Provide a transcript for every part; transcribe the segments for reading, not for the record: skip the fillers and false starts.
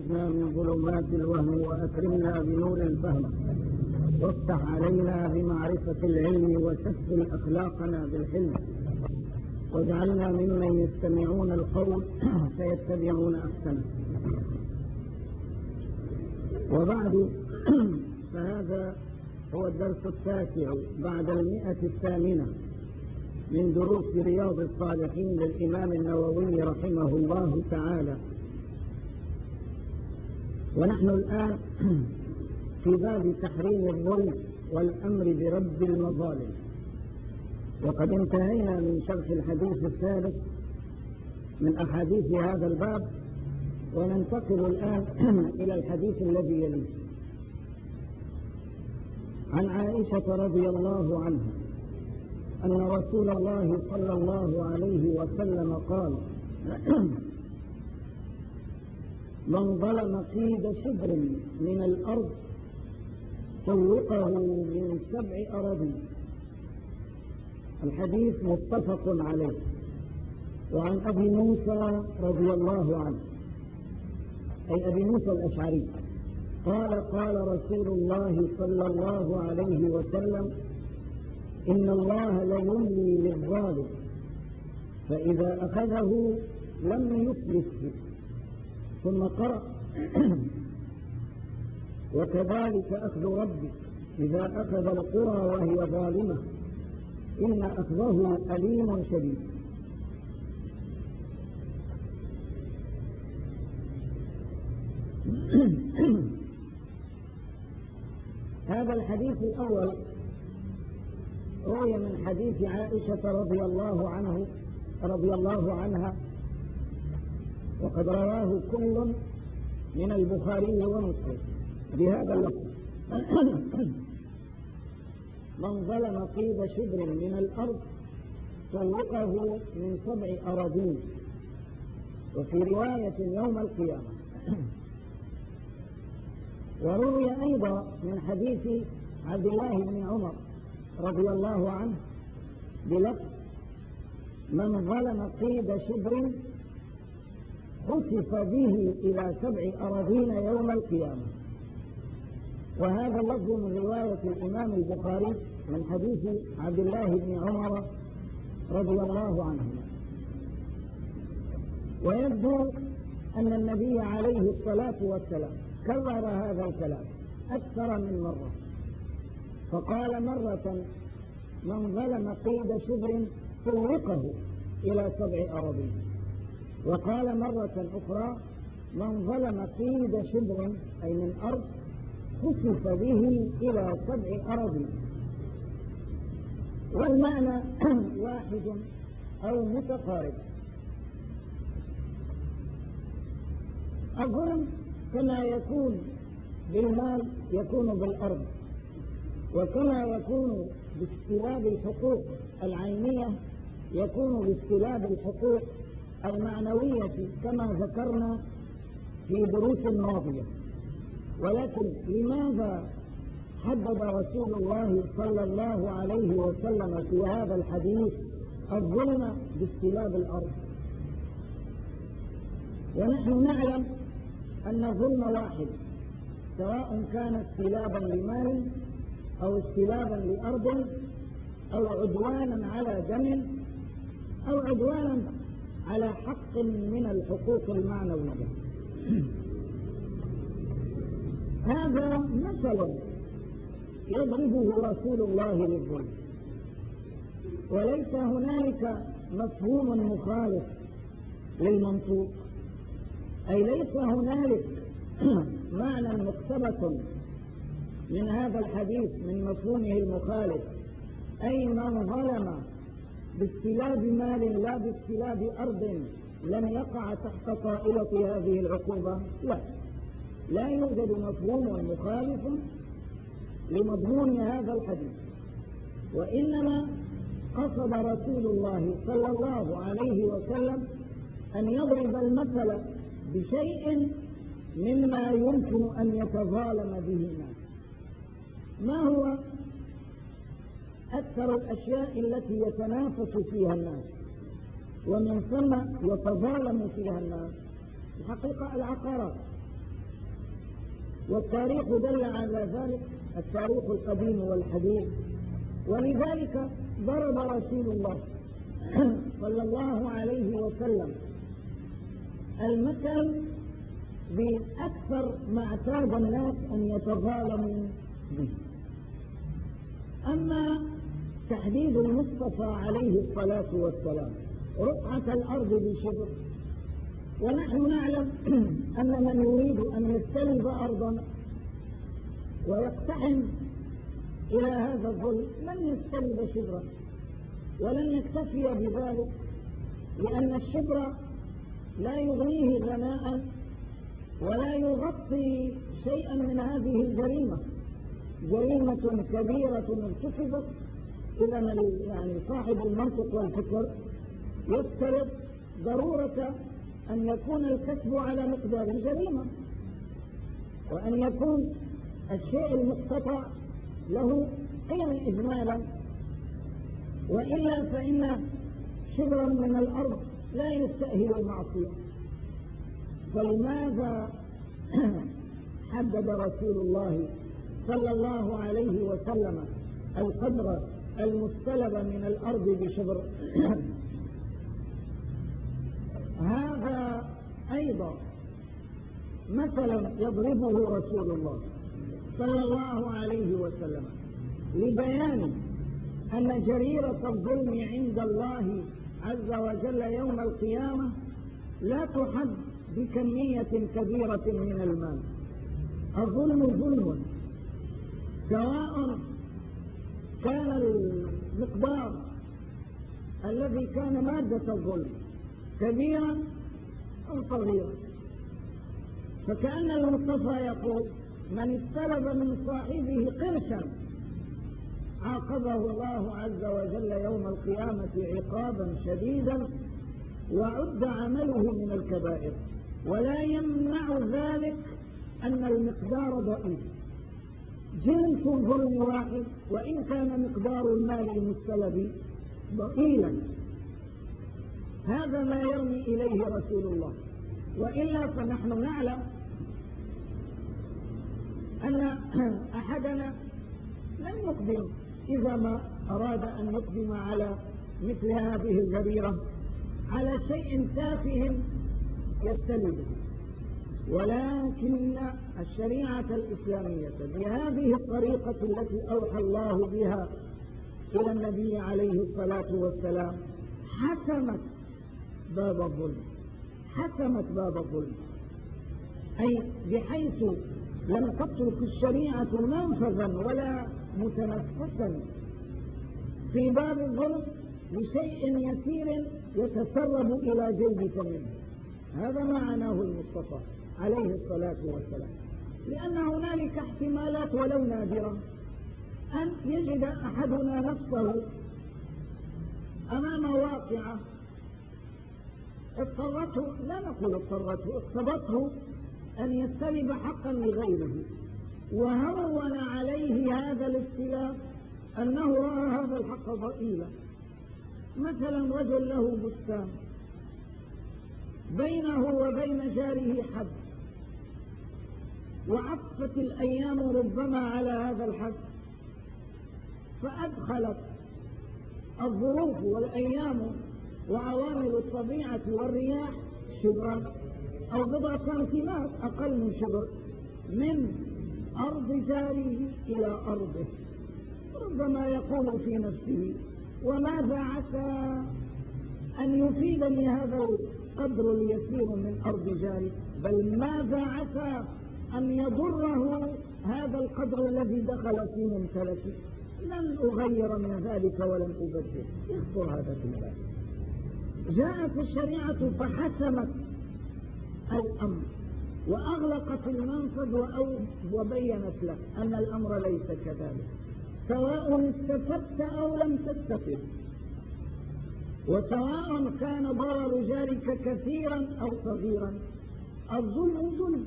أخرجنا من ظلمات الوهم وأكرمنا بنور الفهم، وافتح علينا بمعرفة العلم وسهل أخلاقنا بالحلم، واجعلنا ممن يستمعون القول فيتبعون أحسنه. وبعد، فهذا هو الدرس 9 بعد 108 من دروس رياض الصالحين للإمام النووي رحمه الله تعالى. ونحن الآن في باب تحريم الظلم والأمر برد المظالم، وقد انتهينا من شرح الحديث الثالث من أحاديث هذا الباب، وننتقل الآن إلى الحديث الذي يليه. عن عائشة رضي الله عنها أن رسول الله صلى الله عليه وسلم قال: من ظلم قيد شبر من الأرض طوقه من 7 أراضين. الحديث متفق عليه. وعن أبي موسى رضي الله عنه، أي أبي موسى الأشعري، قال: قال رسول الله صلى الله عليه وسلم: إن الله ليملي للظالم فإذا أخذه لم يفلته. ثم قرأ: وكذلك أخذ ربك إذا أخذ القرى وهي ظالمة إن أخذه أليم شديد. هذا الحديث الأول روي من حديث عائشة رضي الله عنها، وقد رواه كل من البخاري ومسلم بهذا اللفظ: من ظلم قيد شبر من الأرض طوقه من 7 أراضين. وفي رواية يوم القيامة. وروي أيضا من حديث عبد الله بن عمر رضي الله عنه بلفظ: من ظلم قيد شبر خسف به إلى 7 أراضين يوم القيامة. وهذا اللفظ من رواية الإمام البخاري من حديث عبد الله بن عمر رضي الله عنهما. ويبدو أن النبي عليه الصلاة والسلام كرر هذا الكلام أكثر من مرة، فقال مرة: من ظلم قيد شبر طوقه إلى 7 أراضين. وقال مرة أخرى: من ظلم قيد شبر أي من أرض خسف به إلى 7 أراضين. والمعنى واحد أو متقارب. الظلم كما يكون بالمال يكون بالأرض، وكما يكون باستلاب الحقوق العينية يكون باستلاب الحقوق المعنوية كما ذكرنا في دروس ماضية. ولكن لماذا حدد رسول الله صلى الله عليه وسلم في هذا الحديث الظلم باستلاب الأرض؟ ونحن نعلم أن الظلم واحد، سواء كان استلابا لمال أو استلابا لأرض أو عدوانا على دم أو عدوانا على حق من الحقوق المعنوية. هذا مثل يضربه رسول الله للظلم، وليس هنالك مفهوم مخالف للمنطوق، أي ليس هنالك معنى مقتبس من هذا الحديث من مفهومه المخالف، أي من ظلم باستلاب مال لا باستلاب أرض لم يقع تحت طائلة هذه العقوبة. لا يوجد مفهوم مخالف لمضمون هذا الحديث، وإنما قصد رسول الله صلى الله عليه وسلم أن يضرب المثل بشيء مما يمكن أن يتظالم به الناس. ما هو أكثر الأشياء التي يتنافس فيها الناس ومن ثم يتظالم فيها الناس؟ الحقيقة العقارات. والتاريخ دل على ذلك، التاريخ القديم والحديث. ولذلك ضرب رسول الله صلى الله عليه وسلم المثل بأكثر ما اعتاد الناس أن يتظالموا به. أما تحديد المصطفى عليه الصلاة والسلام رقعة الأرض بشبر، ونحن نعلم أن من يريد أن يستلب أرضا ويقتحم إلى هذا الظلم لن يستلب شبرا، ولن يكتفي بذلك، لأن الشبر لا يغنيه غناء ولا يغطي شيئا من هذه الجريمة. جريمة كبيرة ارتكبت. إذا يعني صاحب المنطق والفكر يفترض ضرورة أن يكون الكسب على مقدار جريمة، وأن يكون الشيء المقتطع له قيمة إجمالا، وإلا فإن شبرا من الأرض لا يستأهل المعصية. فلماذا حدد رسول الله صلى الله عليه وسلم القدر المستلب من الأرض بشبر؟ هذا أيضا مثلا يضربه رسول الله صلى الله عليه وسلم لبيان أن جريرة الظلم عند الله عز وجل يوم القيامة لا تحد بكمية كبيرة من المال. الظلم ظلم، سواء كان المقدار الذي كان مادة الظلم كبيرا أو صغيرا. فكأن المصطفى يقول: من استلب من صاحبه قرشا عاقبه الله عز وجل يوم القيامة عقابا شديدا، وعد عمله من الكبائر، ولا يمنع ذلك أن المقدار ضئيل. جنس الظلم واحد وإن كان مقدار المال المستلب ضئيلا. هذا ما يرمي إليه رسول الله، وإلا فنحن نعلم أن أحدنا لن يقدم إذا ما أراد أن يقدم على مثل هذه الجريرة على شيء تافه يستلبه، ولكن الشريعة الإسلامية بهذه الطريقة التي أوحى الله بها إلى النبي عليه الصلاة والسلام حسمت باب الظلم، حسمت باب الظلم، أي بحيث لم تترك الشريعة منفذا ولا متنفسا في باب الظلم لشيء يسير يتسرب إلى جيبك منه. هذا ما معناه المصطفى عليه الصلاة والسلام، لأن هنالك احتمالات ولو نادرة أن يجد أحدنا نفسه أمام واقعة اضطرته، لا نقول اضطرته، اقتضته أن يستلب حقا لغيره، وهون عليه هذا الاستلاب أنه رأى هذا الحق ضئيلا. مثلا رجل له بستان بينه وبين جاره حد، وعفت الأيام ربما على هذا الحد، فأدخلت الظروف والأيام وعوامل الطبيعة والرياح شبرا أو بضع سنتيمات أقل من شبر من أرض جاره إلى أرضه. ربما يقول في نفسه: وماذا عسى أن يفيدني هذا القدر اليسير من أرض جاري، بل ماذا عسى أن يضره هذا القدر الذي دخل في ممتلكي، لن أغير من ذلك ولن أبدل. يخطر هذا في البال. جاءت الشريعة فحسمت الأمر وأغلقت المنفذ وبينت لك أن الأمر ليس كذلك، سواء استفدت أو لم تستفد، وسواء كان ضرر جارك كثيرا أو صغيرا. الظلم ظلم،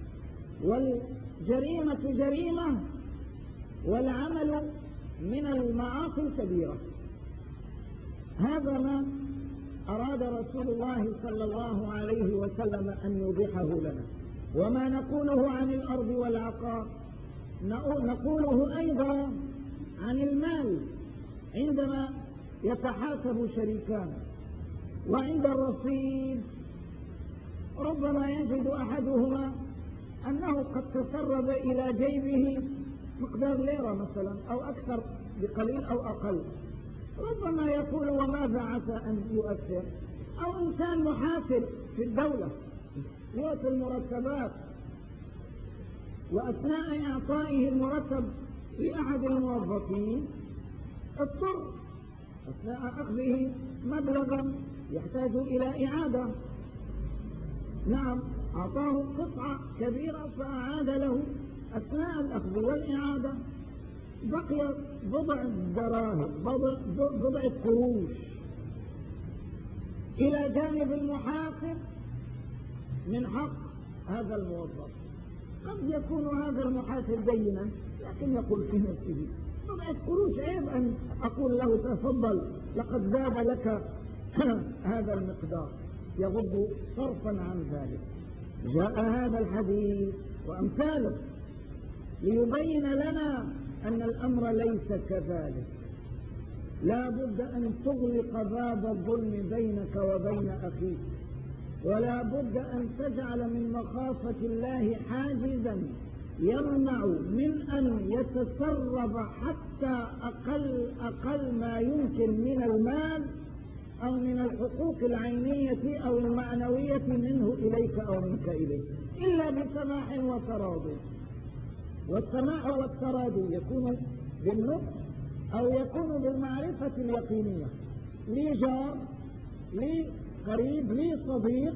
والجريمة جريمة، والعمل من المعاصي الكبيرة. هذا ما أراد رسول الله صلى الله عليه وسلم أن يوضحه لنا. وما نقوله عن الأرض والعقار نقوله أيضا عن المال عندما يتحاسب شريكان وعند الرصيد ربما يجد أحدهما أنه قد تسرب إلى جيبه مقدار ليرة مثلا أو أكثر بقليل أو أقل، ربما يقول وماذا عسى أن يؤثر؟ أو إنسان محاسب في الدولة يعطي المرتبات وأثناء إعطائه المرتب لأحد الموظفين اضطر أثناء أخذه مبلغا يحتاج إلى إعادة، نعم أعطاه قطعة كبيرة فأعاد له أثناء الأخذ والإعادة بقي بضع دراهم بضع قروش إلى جانب المحاسب من حق هذا الموظف. قد يكون هذا المحاسب دينا لكن يقول في نفسه بضعة قروش عيب أن أقول له تفضل لقد زاد لك هذا المقدار، يغض طرفا عن ذلك. جاء هذا الحديث وأمثاله ليبين لنا أن الأمر ليس كذلك، لا بد أن تغلق باب الظلم بينك وبين أخيك، ولا بد أن تجعل من مخافة الله حاجزا يمنع من أن يتسرب حتى أقل ما يمكن من المال أو من الحقوق العينية أو المعنوية منه إليك أو منك إليه إلا بسماح وتراضي. والسماح والتراضي يكون بالنطق أو يكون بالمعرفة اليقينية. لي جار، لي قريب، لي صديق،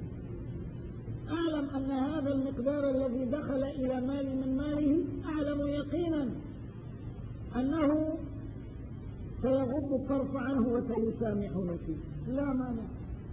أعلم أن هذا المقدار الذي دخل إلى مالي من ماله أعلم يقينا أنه سيغض الطرف عنه وسيسامحني فيه، لا مانع.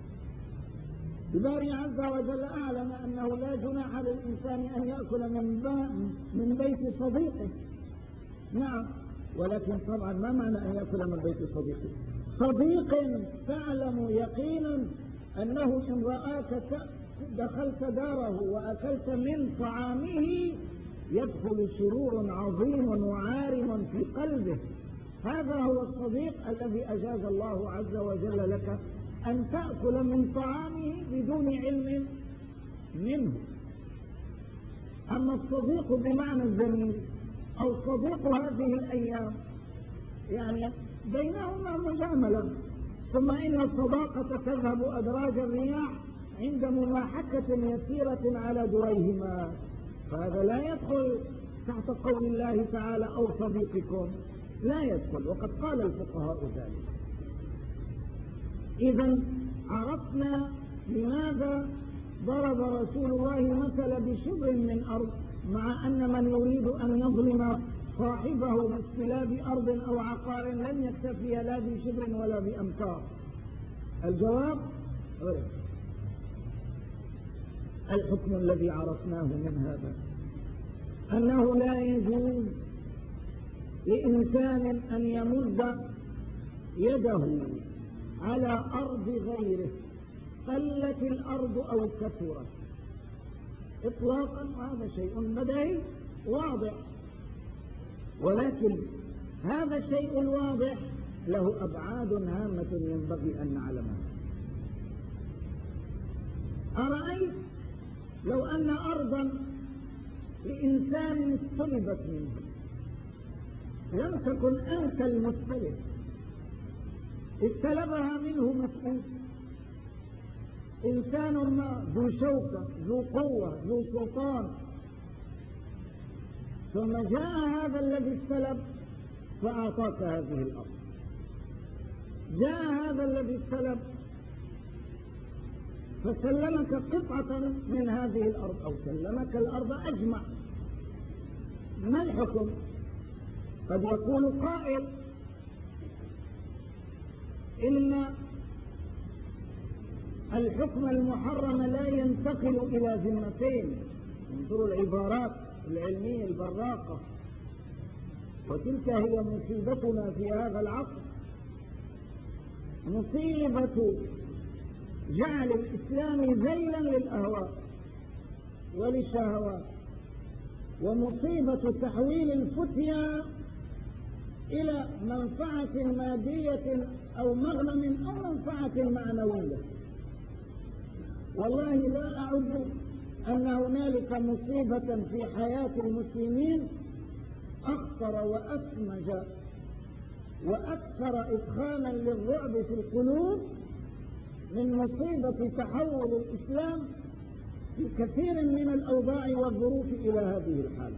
بباري عز وجل أعلم أنه لا جناح للإنسان أن يأكل من بيت صديقه، نعم، ولكن طبعا ما معنى أن يأكل من بيت صديقه؟ صديق تعلم يقينا أنه إن رآك دخلت داره وأكلت من طعامه يدخل سرور عظيم وعارم في قلبه. هذا هو الصديق الذي أجاز الله عز وجل لك أن تأكل من طعامه بدون علم منه. أما الصديق بمعنى الزميل أو صديق هذه الأيام يعني بينهما مجاملة، ثم إن الصداقة تذهب أدراج الرياح عند مماحكة يسيرة على دريهما، فهذا لا يدخل تحت قول الله تعالى أو صديقكم، لا يدخل، وقد قال الفقهاء ذلك. إذن عرفنا لماذا ضرب رسول الله مثل بشبر من أرض، مع أن من يريد أن يظلم صاحبه باستلاب أرض أو عقار لن يكتفي لا بشبر ولا بأمتار. الجواب الحكم الذي عرفناه من هذا أنه لا يجوز لإنسان أن يمد يده على أرض غيره قلت الأرض أو كثرت إطلاقا، هذا شيء بديهي واضح، ولكن هذا الشيء الواضح له أبعاد هامة ينبغي أن نعلمها. أرأيت لو أن أرضا لإنسان استلبت منه، لم تكن أنت المستلب، استلبها منه مسؤول، إنسان ما ذو شوكة ذو قوة ذو سلطان، ثم جاء هذا الذي استلب فأعطاك هذه الأرض، جاء هذا الذي استلب فسلمك قطعة من هذه الأرض أو سلمك الأرض أجمع، ما الحكم؟ قد يقول قائل إن الحكم المحرم لا ينتقل إلى ذمتين. انظروا العبارات العلمية البراقة، وتلك هي مصيبتنا في هذا العصر، مصيبة جعل الإسلام ذيلا للأهواء وللشهوات، ومصيبة تحويل الفتيا إلى منفعة مادية أو مغنم أو منفعة معنوية. والله لا أعد أن هنالك مصيبة في حياة المسلمين أخطر وأسمج وأكثر إدخالا للرعب في القلوب من مصيبة تحول الإسلام في كثير من الأوضاع والظروف إلى هذه الحالة.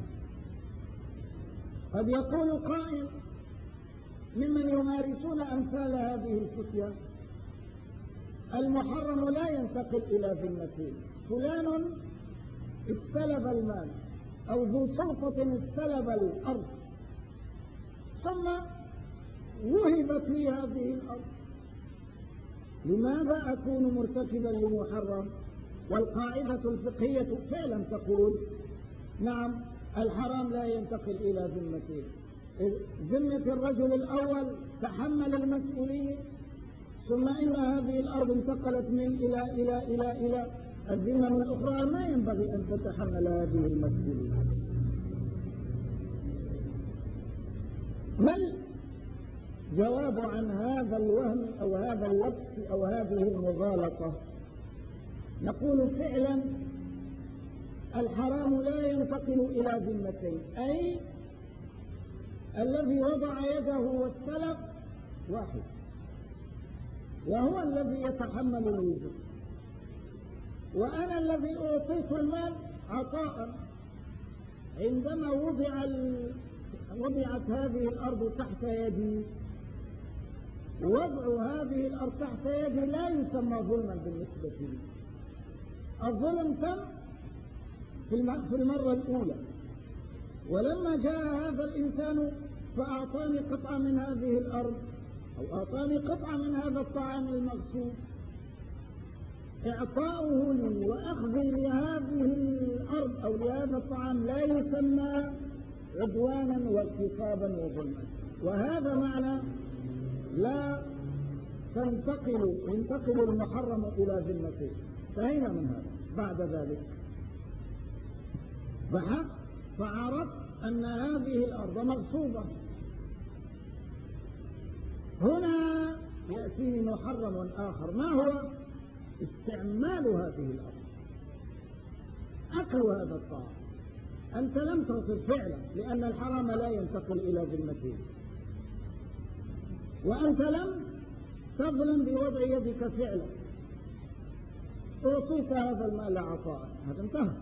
قد يقول قائل ممن يمارسون أمثال هذه الفتية: المحرم لا ينتقل إلى ذمته، فلان استلب المال أو ذو سلطة استلب الأرض ثم وهبت لي هذه الأرض، لماذا أكون مرتكبا لمحرم؟ والقاعدة الفقهية فعلا تقول: نعم، الحرام لا ينتقل إلى ذمته. ذمة الرجل الأول تحمل المسؤولية، ثم إن هذه الأرض انتقلت من إلى الذمم الأخرى، ما ينبغي أن تتحمل هذه المسؤولية. ما الجواب عن هذا الوهم أو هذا اللبس أو هذه المغالطة؟ نقول فعلا الحرام لا ينتقل إلى ذمتين، أي الذي وضع يده واستلق واحد، وهو الذي يتحمل الوزر، وأنا الذي أعطيت المال عطاء. عندما وضعت هذه الأرض تحت يدي، وضع هذه الأرض تحت يدي لا يسمى ظلما بالنسبة لي. الظلم تم في المرة الأولى، ولما جاء هذا الإنسان فأعطاني قطعة من هذه الأرض أو أعطاني قطعة من هذا الطعام المغصوب، إعطاؤه لي وأخذي لهذه الأرض أو لهذا الطعام لا يسمى عدوانا واغتصابا وظلما. وهذا معنى لا ينتقل المحرم إلى ذمته. فأين من هذا؟ بعد ذلك بحثت فعرفت أن هذه الأرض مغصوبة. هنا يأتي محرم آخر، ما هو؟ استعمال هذه الأرض، أكل هذا الطعام. أنت لم تصل فعلا، لأن الحرام لا ينتقل إلى ذمته، وأنت لم تظلم بوضع يدك فعلا، أعطيت هذا المال عطاء، هذا انتهى.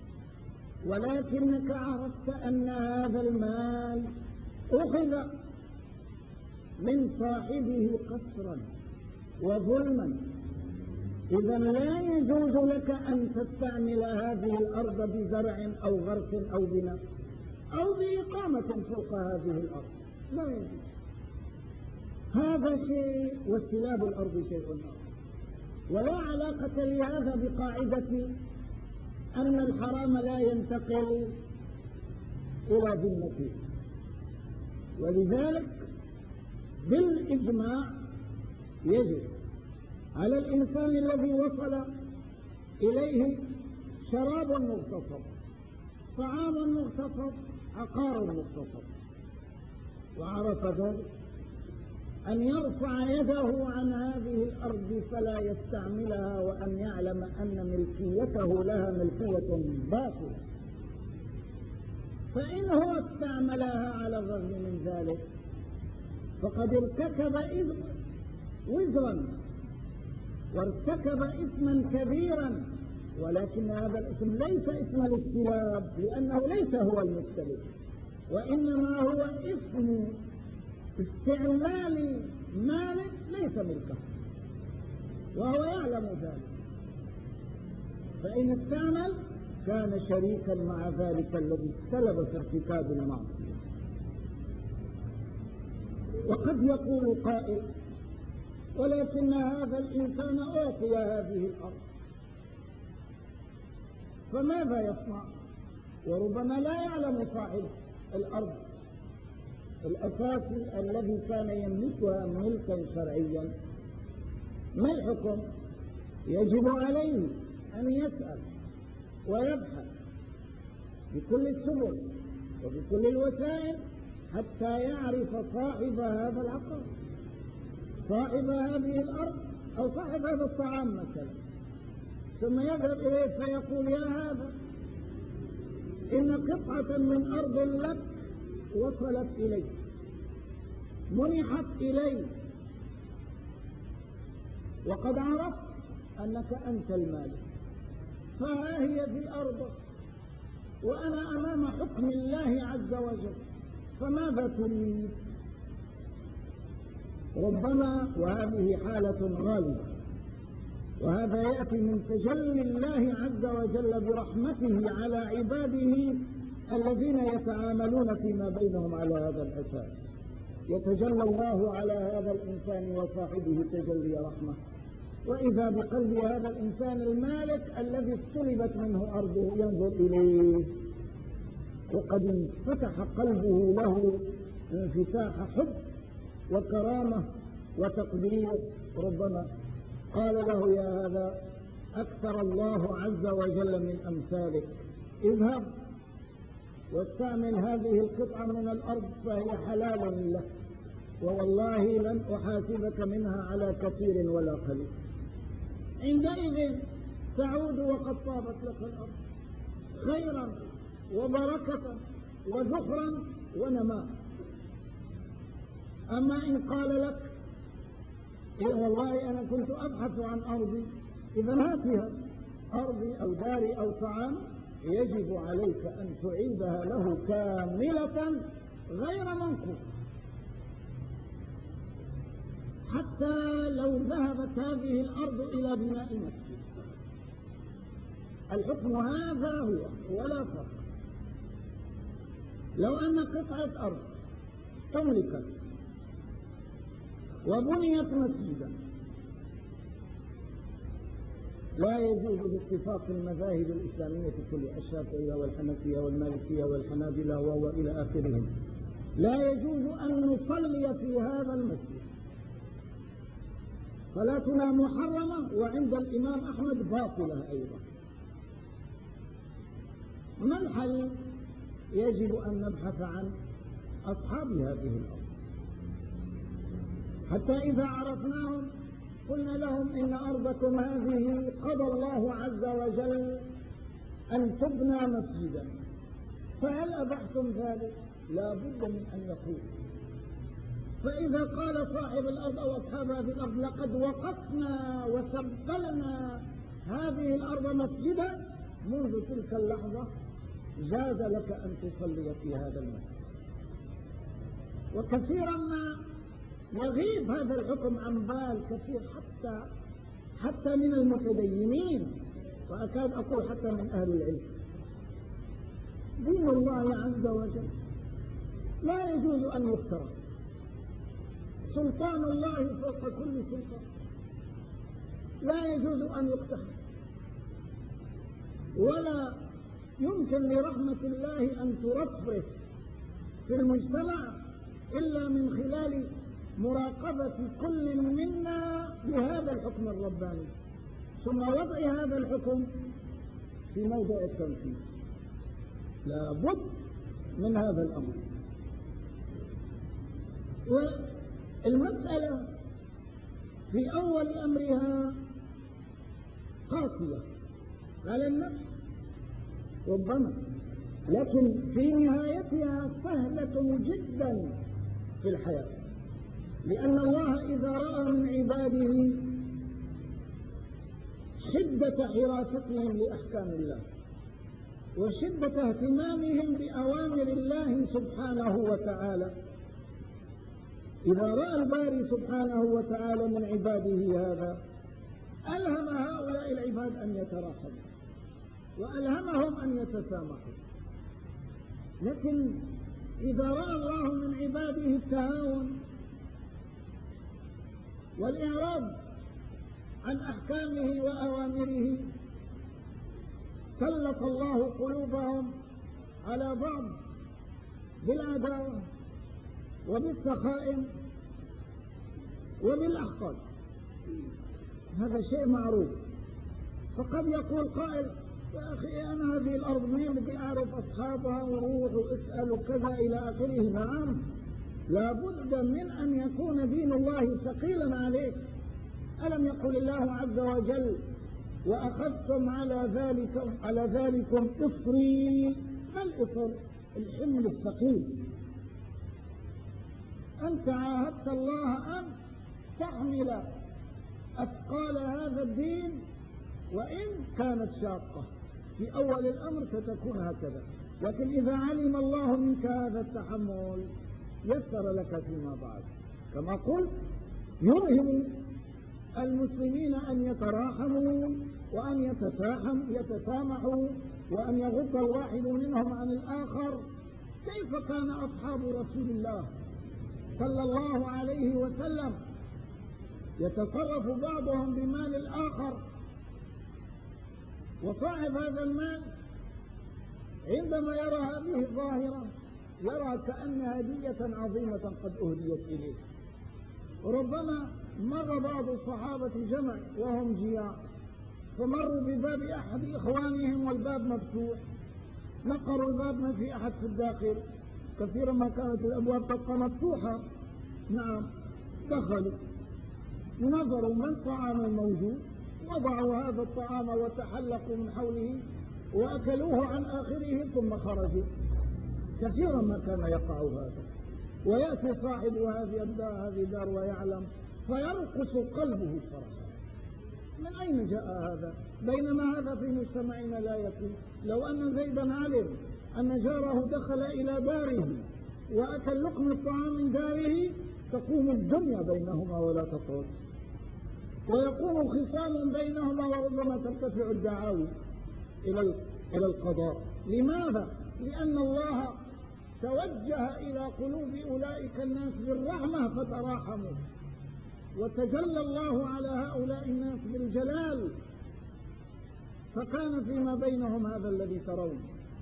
ولكنك عرفت أن هذا المال أخذ من صاحبه قسرا وظلما، إذا لا يجوز لك أن تستعمل هذه الأرض بزرع أو غرس أو بناء أو بإقامة فوق هذه الأرض، لا يجوز. هذا شيء، واستلاب الأرض شيء آخر. ولا علاقة لهذا بقاعدة أن الحرام لا ينتقل إلى ذمته. ولذلك بالإجماع يجب على الإنسان الذي وصل إليه شراب مغتصب، طعام مغتصب، عقار مغتصب، وعرف ذلك، أن يرفع يده عن هذه الأرض فلا يستعملها، وأن يعلم أن ملكيته لها ملكية باطلة. فإن هو استعملها على الرغم من ذلك فقد ارتكب وزرا وارتكب إثما كبيرا، ولكن هذا الاسم ليس اسم الاستلاب، لأنه ليس هو المستلب، وإنما هو إثم استعمال مال ليس ملكه، وهو يعلم ذلك. فإن استعمل كان شريكا مع ذلك الذي استلب في ارتكاب المعصية. وقد يقول قائل: ولكن هذا الإنسان أعطي هذه الأرض، فماذا يصنع؟ وربما لا يعلم صاحب الأرض الأساسي الذي كان يملكها ملكا شرعيا. ما الحكم؟ يجب عليه أن يسأل ويبحث بكل السبل وبكل الوسائل حتى يعرف صاحب هذا العقار، صاحب هذه الأرض أو صاحب هذا الطعام مثلا، ثم يذهب إليه فيقول: يا هذا، إن قطعة من أرض لك وصلت إلي، منحت إلي، وقد عرفت أنك أنت المالك، فها هي في أرضك وأنا أمام حكم الله عز وجل، فماذا تريد؟ ربما وهذه حالة غالبة، وهذا يأتي من تجلي الله عز وجل برحمته على عباده الذين يتعاملون فيما بينهم على هذا الأساس. يتجلى الله على هذا الإنسان وصاحبه تجلي رحمة، وإذا بقلب هذا الإنسان المالك الذي استلبت منه أرضه ينظر إليه، وقد انفتح قلبه له انفتاح حب وكرامة وتقدير. ربما قال له: يا هذا، أكثر الله عز وجل من أمثالك، اذهب واستعمل هذه القطعة من الأرض فهي حلال لك، ووالله لن أحاسبك منها على كثير ولا قليل. عندئذ تعود وقد طابت لك الأرض خيرا وبركة وذخرا ونماء. أما إن قال لك: إيه والله أنا كنت أبحث عن أرضي، إذا هاتها أرضي أو داري أو طعام، يجب عليك أن تعيدها له كاملة غير منقوص، حتى لو ذهبت هذه الأرض إلى بناء مسجد. الحكم هذا هو ولا فرق. لو أن قطعة أرض تملكت وبنيت مسجدا، لا يجوز باتفاق المذاهب الإسلامية كلها، الشافعية والحنفية والمالكية والحنابلة وإلى آخرهم، لا يجوز أن نصلي في هذا المسجد، صلاتنا محرمة، وعند الإمام أحمد باطلة أيضا. ما الحل؟ يجب أن نبحث عن أصحاب هذه الأرض، حتى إذا عرفناهم قلنا لهم: إن أرضكم هذه قضى الله عز وجل أن تبنى مسجدا، فهل أبحتم ذلك؟ لا بد من أن يقول. فإذا قال صاحب الأرض أو أصحاب هذه الأرض: لقد وقفنا وسبلنا هذه الأرض مسجدا، منذ تلك اللحظة جاز لك أن تصلي في هذا المسجد. وكثيرا ما يغيب هذا الحكم عن بال كثير، حتى من المتدينين، وأكاد أقول حتى من أهل العلم. دين الله عز وجل لا يجوز أن يخترق، سلطان الله فوق كل سلطان، لا يجوز أن يقتحم، ولا يمكن لرحمة الله أن ترفرف في المجتمع إلا من خلال مراقبة كل منا لهذا الحكم الرباني، ثم وضع هذا الحكم في موضع التنفيذ. لا بد من هذا الأمر. والمسألة في أول أمرها قاسية على النفس ربما، لكن في نهايتها سهلة جدا في الحياة، لأن الله إذا رأى من عباده شدة حراستهم لأحكام الله وشدة اهتمامهم بأوامر الله سبحانه وتعالى، إذا رأى الباري سبحانه وتعالى من عباده هذا، ألهم هؤلاء العباد أن يتراحموا وألهمهم أن يتسامحوا. لكن إذا رأى الله من عباده التهاون والإعراض عن أحكامه وأوامره، سلط الله قلوبهم على بعض بالعداوة وبالسخائم وبالأحقاد. هذا شيء معروف. فقد يقول قائل: يا أخي أنا هذه الأرض مين بدي أعرف أصحابها وروح واسأل وكذا إلى آخره. نعم، لابد من أن يكون دين الله ثقيلا عليك. ألم يقل الله عز وجل وأخذتم على ذلكم إصري؟ ما الإصر؟ الحمل الثقيل. أنت عاهدت الله أن تحمل أثقال هذا الدين وإن كانت شاقة. في أول الأمر ستكون هكذا، لكن إذا علم الله منك هذا التحمل يسر لك فيما بعد. كما قلت، يلهم المسلمين أن يتراحموا وأن يتسامحوا وأن يغض الواحد منهم عن الآخر. كيف كان أصحاب رسول الله صلى الله عليه وسلم يتصرف بعضهم بمال الآخر، وصاحب هذا المال عندما يرى هذه الظاهرة يرى كأنها هدية عظيمة قد أهديت إليه. ربما مر بعض الصحابة جمع وهم جياع، فمروا بباب أحد إخوانهم والباب مفتوح، نقروا الباب ما في أحد في الداخل. كثيرا ما كانت الأبواب تبقى مفتوحة. نعم، دخلوا نظروا ما الطعام الموجود، وضعوا هذا الطعام وتحلقوا من حوله وأكلوه عن آخره ثم خرجوا. كثيرا ما كان يقع هذا، ويأتي صاحب هذه الدار ويعلم فيرقص قلبه فرحا. من أين جاء هذا؟ بينما هذا في مجتمعنا لا يكون. لو أن زيدا علم أن جاره دخل إلى داره وأكل لقمة الطعام من داره تقوم الدنيا بينهما ولا تطول، ويقوم خصام بينهما وربما ترتفع الدعاوي إلى القضاء. لماذا؟ لأن الله توجه إلى قلوب أولئك الناس بالرحمة فتراحموا، وتجلى الله على هؤلاء الناس بالجلال، فكان فيما بينهم هذا الذي ترون.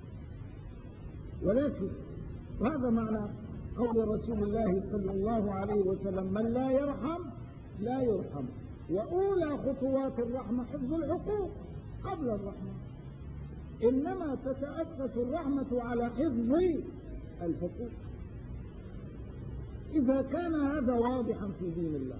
ولكن هذا معنى قول رسول الله صلى الله عليه وسلم: من لا يرحم لا يرحم. وأولى خطوات الرحمة حفظ الحقوق قبل الرحمة. إنما تتأسس الرحمة على حفظ الحقوق. إذا كان هذا واضحا في دين الله،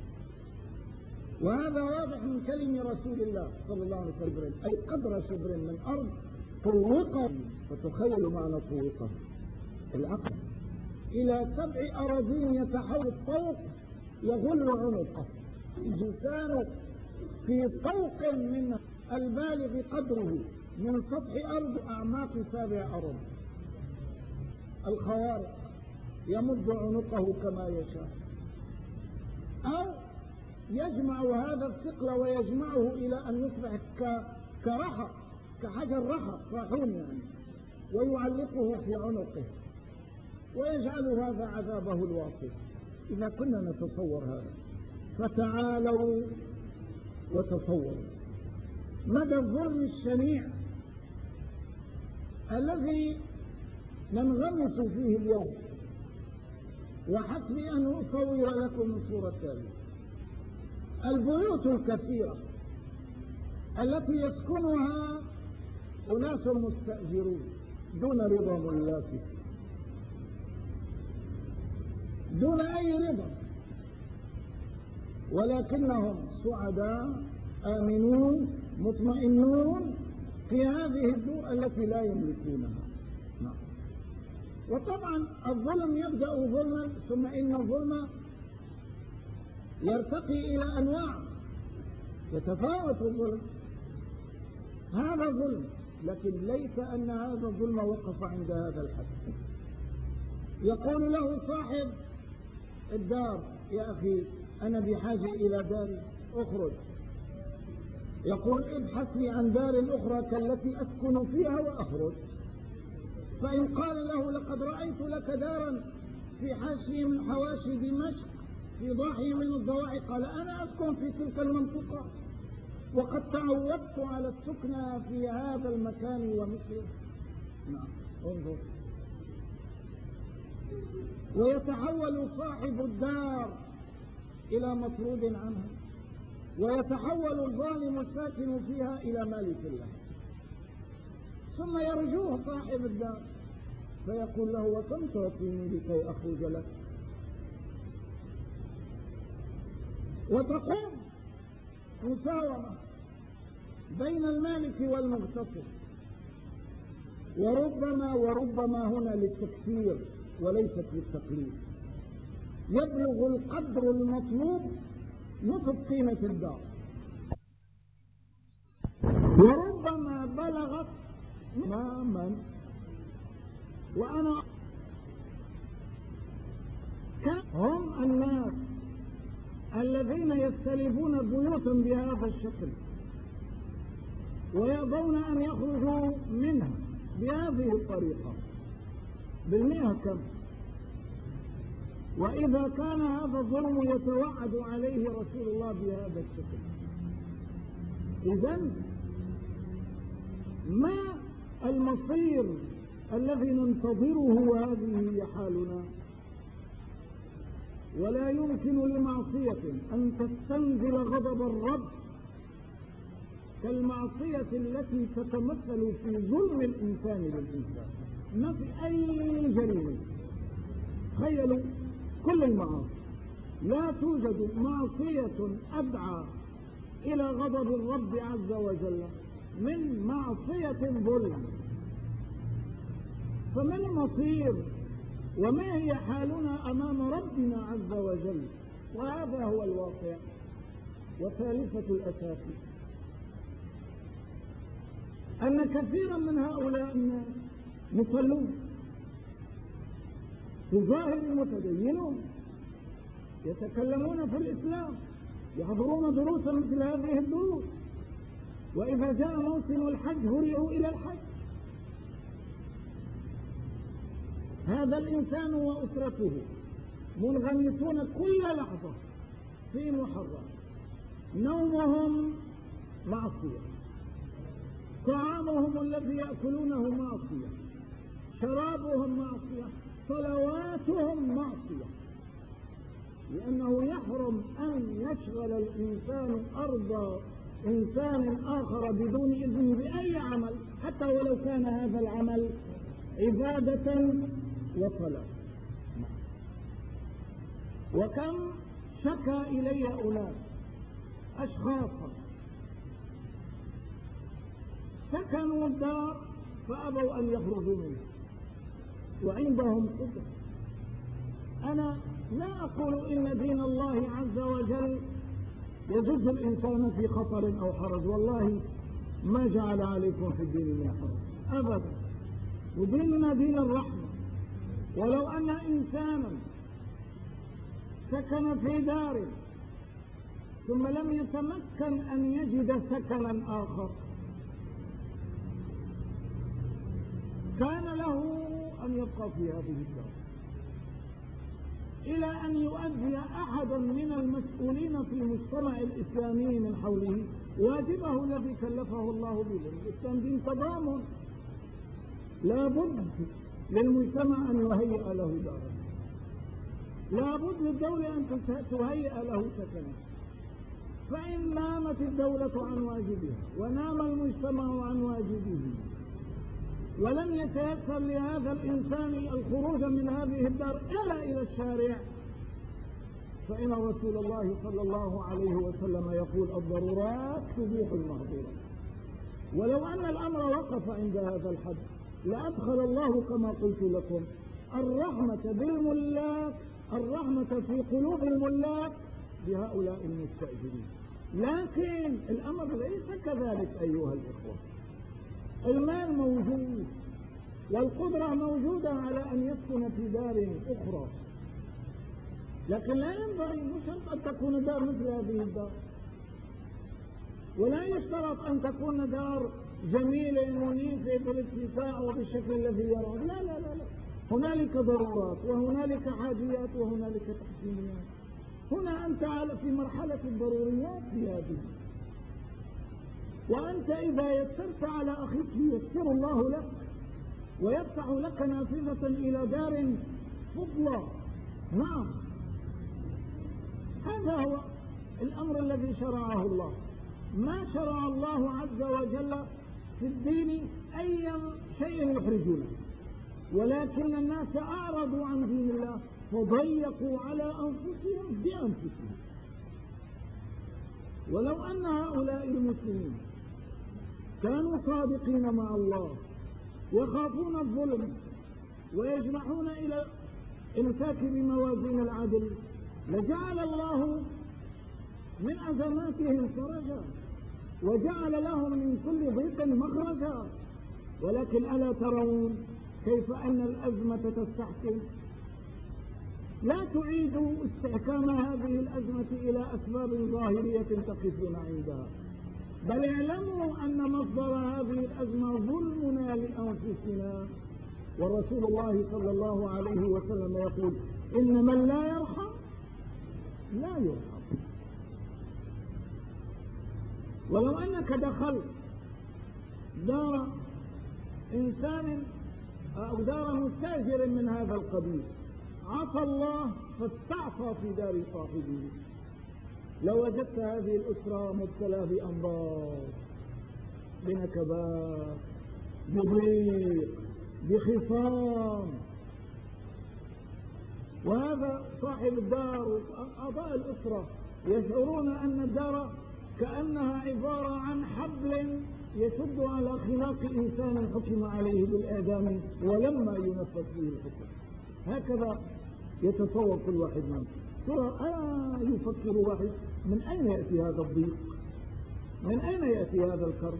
وهذا واضح من كلم رسول الله صلى الله عليه وسلم، أي قدر شبر من أرض طوقه، فتخيل معنى طوقه العقل إلى 7 أراضين يتحول الطوق يغل عنقه. جسانه في طوق من البالغ قدره من سطح أرض أعماق 7 أراضي. الخوارق يمد عنقه كما يشاء، أو يجمع هذا الثقل ويجمعه إلى أن يصبح كرحى، كحجر رحى، طاحون يعني، ويعلقه في عنقه ويجعل هذا عذابه الواصل. إذا كنا نتصور هذا، فتعالوا وتصوروا مدى الظلم الشنيع الذي ننغمس فيه اليوم. وحسبي أن أصور لكم الصورة التالية: البيوت الكثيرة التي يسكنها أناس مستأجرون دون رضا ملاكه، دون أي رضا، ولكنهم سعداء آمنون مطمئنون في هذه الدور التي لا يملكونها. وطبعا الظلم يبدأ ظلما، ثم إن الظلم يرتقي إلى أنواع، يتفاوت الظلم. هذا ظلم، لكن ليس أن هذا الظلم وقف عند هذا الحد. يقول له صاحب الدار: يا أخي أنا بحاجة إلى دار، أخرج. يقول: ابحث لي عن دار أخرى كالتي أسكن فيها وأخرج. فإن قال له: لقد رأيت لك دارا في حاشية من حواشي دمشق في ضاحية من الضواحي، قال: أنا أسكن في تلك المنطقة وقد تعودت على السكنى في هذا المكان ومثله. نعم، انظر. ويتحول صاحب الدار إلى مطرود عنها، ويتحول الظالم الساكن فيها إلى مالك الله. ثم يرجوه صاحب الدار فيقول له وكم تعطيني لكي أخرج لك؟ وتقوم مساومة بين المالك والمغتصب، وربما هنا للتكثير وليست للتقليل، يبلغ القدر المطلوب نصف قيمة الدار، وربما بلغت تماما. وأنا هم الناس الذين يستلبون بيوتا بهذا الشكل ويرضون أن يخرجوا منها بهذه الطريقة بالمئة كم. وإذا كان هذا الظلم يتوعد عليه رسول الله بهذا الشكل، إذن ما المصير الذي ننتظره؟ وهذه هي حالنا. ولا يمكن لمعصية أن تستنزل غضب الرب كالمعصية التي تتمثل في ظلم الإنسان للإنسان. ما في أي جريمة، تخيلوا كل المعاصي لا توجد معصية أدعى إلى غضب الرب عز وجل من معصية الظلم. فما المصير وما هي حالنا أمام ربنا عز وجل؟ وهذا هو الواقع. وثالثة الأسافي أن كثيرا من هؤلاء الناس يصلون في ظاهر متدينون، يتكلمون في الإسلام، يحضرون دروسا مثل هذه الدروس، وإذا جاء موسم الحج هرعوا إلى الحج. هذا الإنسان وأسرته منغمسون كل لحظة في محرم، نومهم معصية، طعامهم الذي يأكلونه معصية، شرابهم معصية، صلواتهم معصية، لأنه يحرم أن يشغل الإنسان أرض إنسان آخر بدون إذن بأي عمل، حتى ولو كان هذا العمل عبادة وصلاة. وكم شكى إلي أناس أشخاصا سكنوا الدار فأبوا أن يخرجوا منها وعندهم قدرة. أنا لا أقول إن دين الله عز وجل يزج الإنسان في خطر أو حرج، والله ما جعل عليكم في الدين من حرج أبدا، وديننا دين الرحمة. ولو أن إنسانا سكن في دار ثم لم يتمكن أن يجد سكنا آخر، كان له أن يبقى في هذه الدار إلى أن يؤدي أحدا من المسؤولين في المجتمع الإسلامي من حوله واجبه الذي كلفه الله به. الإسلام دين تضامن، لا بد للمجتمع أن يهيئ له دارا، لا بد للدولة أن تهيئ له سكنا. فإن نامت الدولة عن واجبها ونام المجتمع عن واجبه ولم يتيسر لهذا الإنسان الخروج من هذه الدار إلا إلى الشارع، فإن رسول الله صلى الله عليه وسلم يقول الضرورات تبيح المحظورات. ولو أن الأمر وقف عند هذا الحد لأدخل الله كما قلت لكم الرحمة بالملاك، الرحمة في قلوب الملاك بهؤلاء المستأجرين. لكن الأمر ليس كذلك أيها الإخوة. المال موجود والقدرة موجودة على أن يسكن في دار أخرى، لكن لا ينبغي مش شرط أن تكون دار مثل هذه الدار، ولا يشترط أن تكون دار جميلة منيفة بالاتساع وبالشكل الذي يراه. لا لا لا لا، هنالك ضرورات وهنالك حاجيات وهنالك تحسينيات. هنا أنت في مرحلة الضروريات في هذه، وأنت إذا يسرت على أخيك ييسر الله لك ويفتح لك نافذة إلى دار فضلى. نعم، هذا هو الأمر الذي شرعه الله. ما شرع الله عز وجل في الدين أي شيء يحرجونه، ولكن الناس أعرضوا عن دين الله فضيقوا على أنفسهم بأنفسهم. ولو أن هؤلاء المسلمين كانوا صادقين مع الله يخافون الظلم ويجمعون إلى إمساك بموازين العدل لجعل الله من أزماتهم فرجا وجعل لهم من كل ضيق مخرجا. ولكن ألا ترون كيف أن الأزمة تستحكم؟ لا تعيدوا استحكام هذه الأزمة إلى أسباب ظاهرية تقفون عندها، بل اعلموا أن مصدر هذه الأزمة ظلمنا لأنفسنا. ورسول الله صلى الله عليه وسلم يقول: إن من لا يرحم لا يرحم. ولو أنك دخلت دار إنسان أو دار مستأجر من هذا القبيل عصى الله فاستعصى في دار صاحبه، لوجدت هذه الأسرة مبتلى بأمراض، بنكبات، بضيق، بخصام. وهذا صاحب الدار وأعضاء الأسرة يشعرون أن الدار كأنها عبارة عن حبل يشد على خناق إنسان حكم عليه بالإعدام ولما ينفذ فيه الحكم. هكذا يتصور كل واحد منهم. ترى ألا يفكر واحد من أين يأتي هذا الضيق؟ من أين يأتي هذا الكرب؟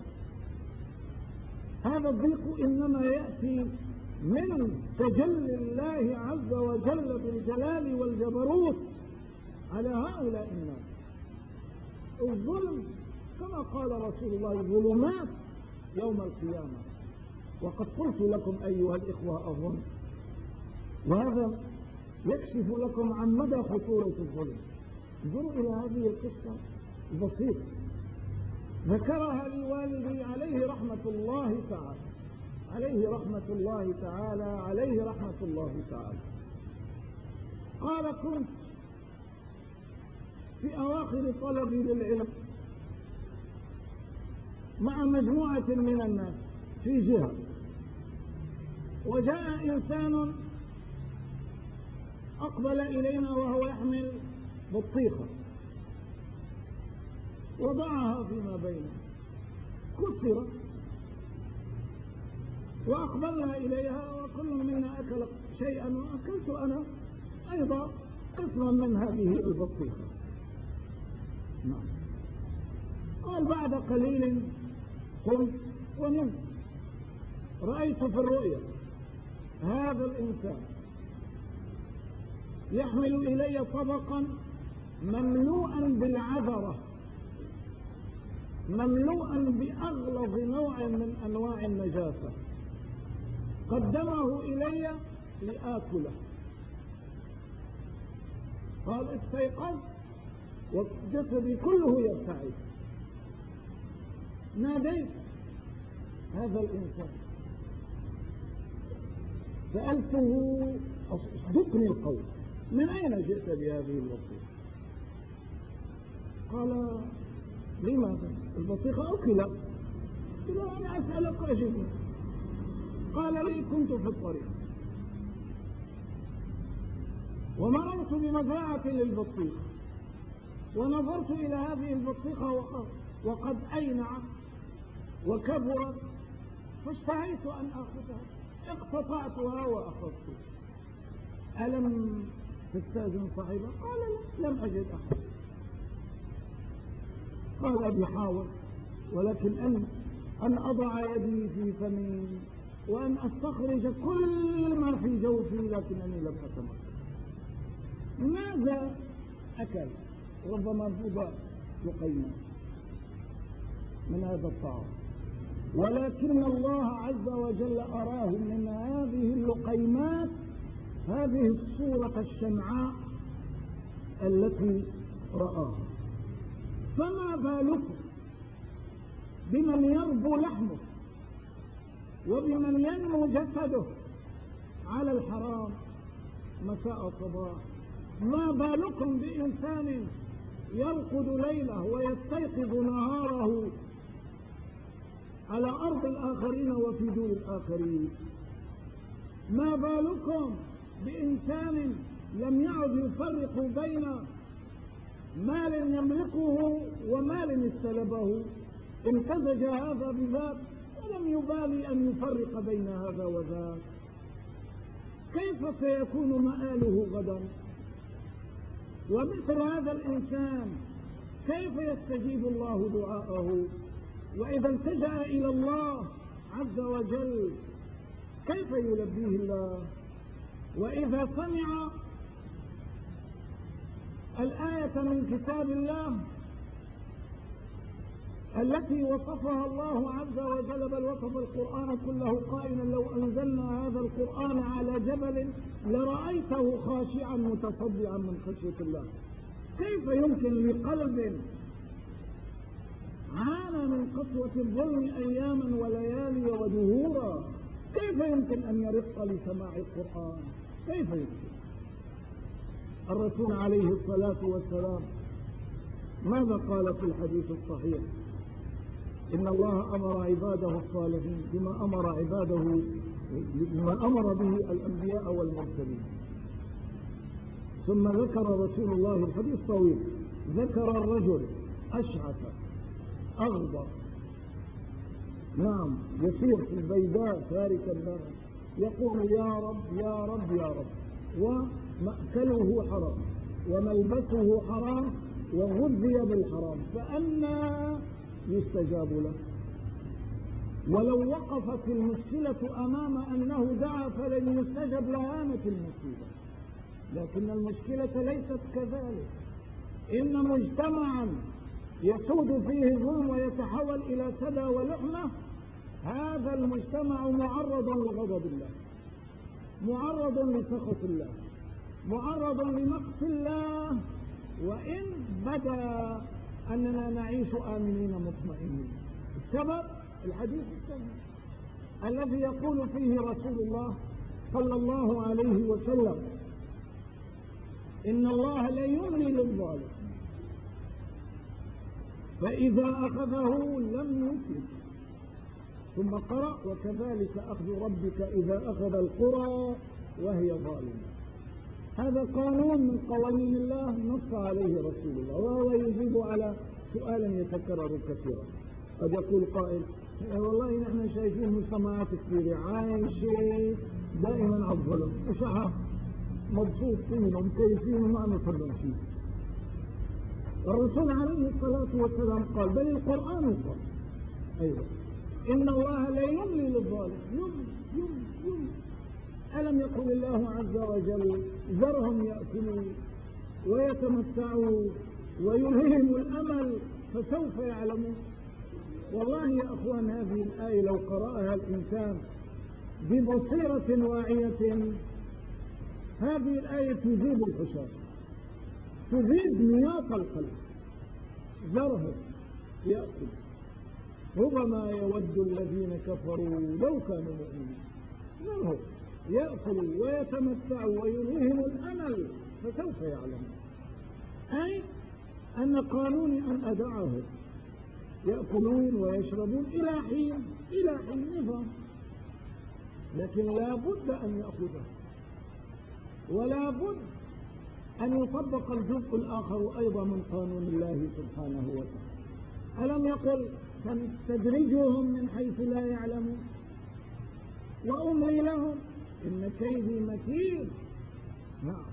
هذا الضيق إنما يأتي من تجلي الله عز وجل بالجلال والجبروت على هؤلاء الناس. الظلم كما قال رسول الله: ظلمات يوم القيامة. وقد قلت لكم أيها الإخوة أظن، وهذا يكشف لكم عن مدى خطورة الظلم. انظروا إلى هذه القصة البسيطة ذكرها لي والدي عليه رحمة الله تعالى، عليه رحمة الله تعالى، عليه رحمة الله تعالى. قال: كنت في أواخر طلبي للعلم مع مجموعة من الناس في جهة، وجاء إنسان أقبل إلينا وهو يحمل بطيخة وضعها فيما بينه، كسرت وأقبلنا إليها وكل منا أكل شيئا وأكلت أنا أيضا قسما من هذه البطيخة. نعم. قال: بعد قليل قمت ونمت، رأيت في الرؤيا هذا الإنسان يحمل إلي طبقا مملوءا بالعذرة، مملوءا بأغلظ نوع من أنواع النجاسة، قدمه إلي لآكله. قال: استيقظ وجسدي كله يرتعد، ناديت هذا الإنسان سألته: اصدقني القول، من أين جئت بهذه البطيخة؟ قال: لماذا؟ البطيخة أكلت. قلت: أنا أسألك أجبني. قال لي: كنت في الطريق ومررت بمزرعة للبطيخ ونظرت إلى هذه البطيخة وقد أينعت وكبرت، فاشتهيت أن أخذها، اقتطعتها وأخذتها. ألم تستأذن صاحبها؟ قال: لا، لم أجد أحد. قال: أبي حاول، ولكن أن أضع يدي في فمي وأن أستخرج كل ما في جوفي، لكنني لم أتمكن. ماذا أكل؟ ربما بضع لقيمة من هذا الطعام، ولكن الله عز وجل أراه من هذه اللقيمات هذه الصورة الشمعاء التي رآها. فما بالكم بمن يربو لحمه وبمن ينمو جسده على الحرام مساء صباح؟ ما بالكم بإنسان يرقد ليله ويستيقظ نهاره على أرض الآخرين وفي دون الآخرين. ما بالكم بإنسان لم يعد يفرق بين مال يملكه ومال استلبه، امتزج هذا بذاك ولم يبالي أن يفرق بين هذا وذاك. كيف سيكون مآله غدا؟ ومثل هذا الإنسان كيف يستجيب الله دعاءه؟ وإذا التجأ إلى الله عز وجل كيف يلبيه الله؟ وإذا سمع الآية من كتاب الله التي وصفها الله عز وجل، بل وصف القرآن كله قائلا لو أنزلنا هذا القرآن على جبل لرأيته خاشعا متصدعا من خشية الله. كيف يمكن لقلب عانى من قسوة الظلم أياما وليالي ودهورا، كيف يمكن أن يرق لسماع القرآن؟ كيف يمكن؟ الرسول عليه الصلاة والسلام ماذا قال في الحديث الصحيح؟ إن الله أمر عباده الصالحين بما أمر به الأنبياء والمرسلين. ثم ذكر رسول الله، الحديث طويل، ذكر الرجل أشعث أغبر، نعم، يسير في البيداء تارك النار يقول يا رب يا رب يا رب، ومأكله حرام وملبسه حرام وغذي بالحرام، فأنى يستجاب له؟ ولو وقفت المشكلة أمام أنه دعا فلن يستجب لهانت المصيبة. لكن المشكلة ليست كذلك. إن مجتمعا يسود فيه الظلم ويتحول إلى سدى ولحمة، هذا المجتمع معرض لغضب الله، معرض لسخط الله، معرض لمقت الله، وإن بدا أننا نعيش آمنين مطمئنين. السبب الحديث الصحيح الذي يقول فيه رسول الله صلى الله عليه وسلم إن الله لا يملي للظالم فإذا أخذه لم يفلت. ثم قرأ وكذلك أخذ ربك إذا أخذ القرى وهي ظالمة. هذا قانون من قوانين الله نص عليه رسول الله، وهو يجيب على سؤال يتكرر كثيرا. قد يقول قائل والله نحن شايفين مجتمعات كثيرة عايشة دائما على الظلم وشعب مبسوط فيهم كيفين وما نصلهم فيه. الرسول عليه الصلاة والسلام قال، بل القرآن قال أيضا إن الله لا يملي للظالم. يملي. ألم يقل الله عز وجل ذرهم يأكلوا ويتمتعوا ويلههم الأمل فسوف يعلمون؟ والله يا أخوان هذه الآية لو قرأها الإنسان ببصيرة واعية، هذه الآية تزيد الحشاش، تزيد نياط القلب. ذرهم يأكل، ربما يود الذين كفروا لو كانوا مؤمنين. ذرهم يأكلوا ويتمتعوا ويلههم الأمل فسوف يعلمون. أي أن قانوني أن أدعهم يأكلون ويشربون إلى حين نظام، لكن لا بد أن يأخذه، ولا بد أن يطبق الجزء الآخر أيضا من قانون الله سبحانه وتعالى. ألم يقل سنستدرجهم من حيث لا يعلمون وأملي لهم إن كيدي متين؟ نعم.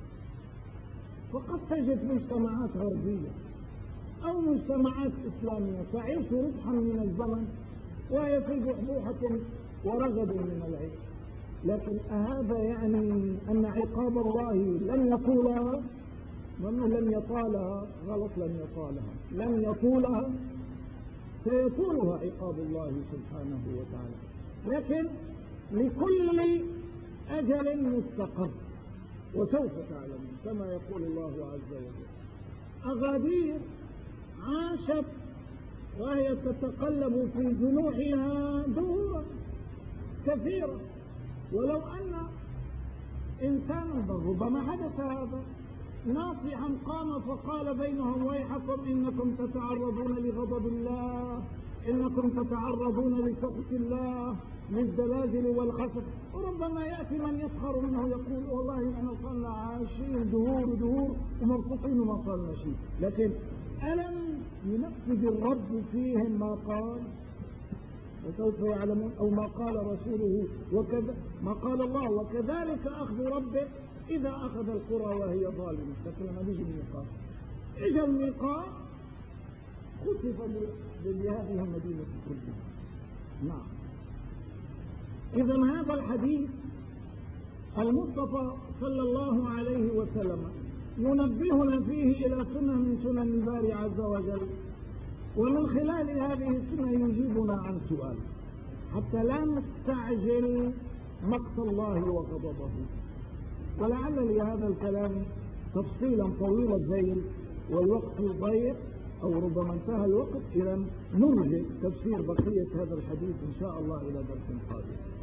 وقد تجد مجتمعات غربية أو مجتمعات إسلامية تعيش ربحا من الزمن وهي في بحبوحة ورغد من العيش، لكن هذا يعني أن عقاب الله لن يطولها؟ لن يطالها، غلط، لن يطولها، سيطولها عقاب الله سبحانه وتعالى. لكن لكل أجل مستقر وسوف تعلمون كما يقول الله عز وجل. أغادير عاشت وهي تتقلب في جنوحها دهورا كثيرة، ولو أن إنسانا ربما حدث هذا ناصحا قام فقال بينهم ويحكم إنكم تتعرضون لغضب الله إنكم تتعرضون لسخط الله للزلازل والخسف. وربما يأتي من يسخر منه يقول والله احنا صلنا عايشين دهور ومبسوطين وما صلنا شيء، لكن ألم ينفذ الرب فيهم ما قال؟ وسوف يعلمون. أو ما قال رسوله وكذا ما قال الله وكذلك أخذ ربك إذا أخذ القرى وهي ظالمة. لكن لما نيجي الميقات إجا الميقات خسف بهذه المدينة كلها. نعم. إذا هذا الحديث المصطفى صلى الله عليه وسلم ينبهنا فيه إلى سنة من سنن الباري عز وجل، ومن خلال هذه السنة يجيبنا عن سؤال حتى لا نستعجل مقت الله وغضبه. ولعل لهذا الكلام تفصيلا طويل الذيل والوقت ضيق، أو ربما انتهى الوقت، إذا نرجع تفسير بقية هذا الحديث إن شاء الله إلى درس قادم.